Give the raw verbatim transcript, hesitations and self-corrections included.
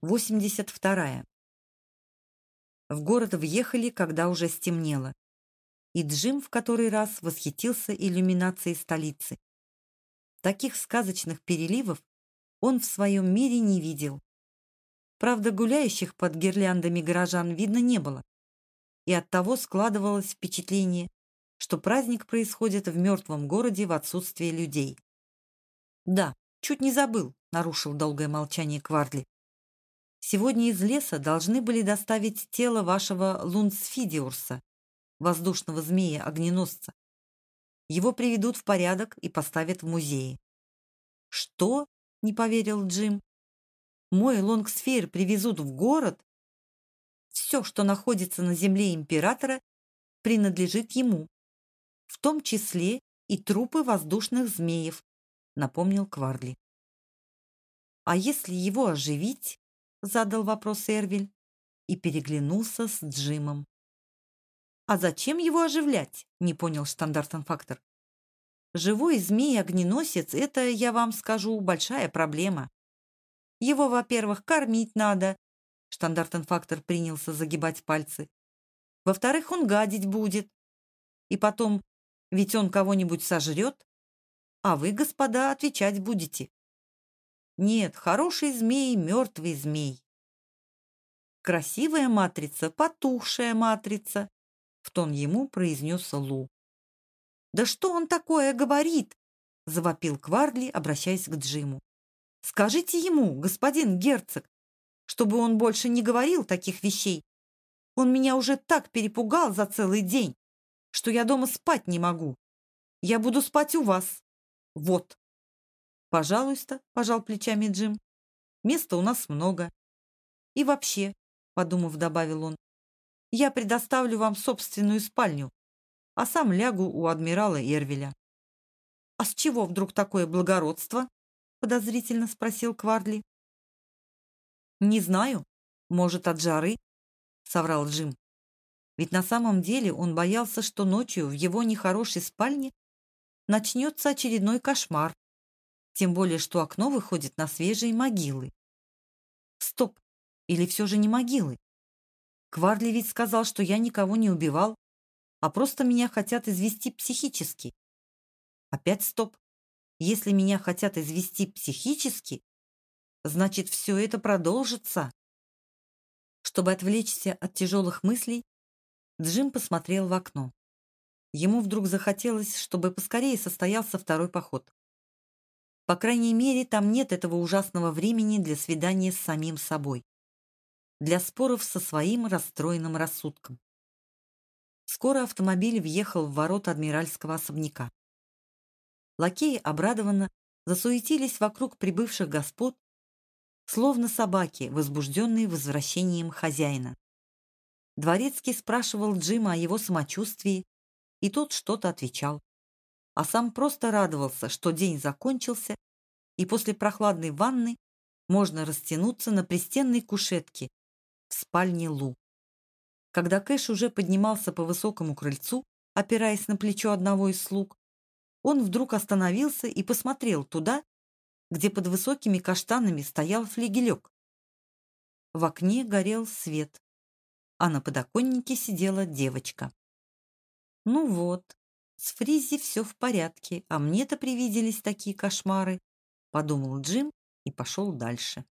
восемьдесят вторая. В город въехали, когда уже стемнело, и Джим в который раз восхитился иллюминацией столицы. Таких сказочных переливов он в своем мире не видел. Правда, гуляющих под гирляндами горожан видно не было, и оттого складывалось впечатление, что праздник происходит в мертвом городе в отсутствие людей. «Да, чуть не забыл», — нарушил долгое молчание Квардли. «Сегодня из леса должны были доставить тело вашего Лунсфидиурса, воздушного змея-огненосца. Его приведут в порядок и поставят в музее». «Что?» — не поверил Джим. «Мой лонгсфейр привезут в город? Все, что находится на земле императора, принадлежит ему, в том числе и трупы воздушных змеев», — напомнил Квардли. «А если его оживить?» — задал вопрос Эрвиль и переглянулся с Джимом. «А зачем его оживлять?» — не понял штандартенфактор. «Живой змей-огненосец — это, я вам скажу, большая проблема. Его, во-первых, кормить надо», — штандартенфактор принялся загибать пальцы. «Во-вторых, он гадить будет. И потом, ведь он кого-нибудь сожрет, а вы, господа, отвечать будете. Нет, хороший змей — мертвый змей. Красивая матрица — потухшая матрица», — в тон ему произнес Лу. «Да что он такое говорит?» — завопил Квардли, обращаясь к Джиму. «Скажите ему, господин герцог, чтобы он больше не говорил таких вещей. Он меня уже так перепугал за целый день, что я дома спать не могу. Я буду спать у вас. Вот». «Пожалуйста», — пожал плечами Джим. «Места у нас много. И вообще», — подумав, добавил он, «я предоставлю вам собственную спальню, а сам лягу у адмирала Эрвеля». «А с чего вдруг такое благородство?» — подозрительно спросил Квардли. «Не знаю. Может, от жары?» — соврал Джим. Ведь на самом деле он боялся, что ночью в его нехорошей спальне начнется очередной кошмар, тем более что окно выходит на свежие могилы. Стоп! Или все же не могилы? Квардли ведь сказал, что я никого не убивал, а просто меня хотят извести психически. Опять стоп! Если меня хотят извести психически, значит, все это продолжится. Чтобы отвлечься от тяжелых мыслей, Джим посмотрел в окно. Ему вдруг захотелось, чтобы поскорее состоялся второй поход. По крайней мере, там нет этого ужасного времени для свидания с самим собой, для споров со своим расстроенным рассудком. Скоро автомобиль въехал в ворота адмиральского особняка. Лакеи обрадованно засуетились вокруг прибывших господ, словно собаки, возбужденные возвращением хозяина. Дворецкий спрашивал Джима о его самочувствии, и тот что-то отвечал, а сам просто радовался, что день закончился, и после прохладной ванны можно растянуться на пристенной кушетке в спальне Лу. Когда Кэш уже поднимался по высокому крыльцу, опираясь на плечо одного из слуг, он вдруг остановился и посмотрел туда, где под высокими каштанами стоял флигелек. В окне горел свет, а на подоконнике сидела девочка. «Ну вот, с Фризи все в порядке, а мне-то привиделись такие кошмары», — подумал Джим и пошел дальше.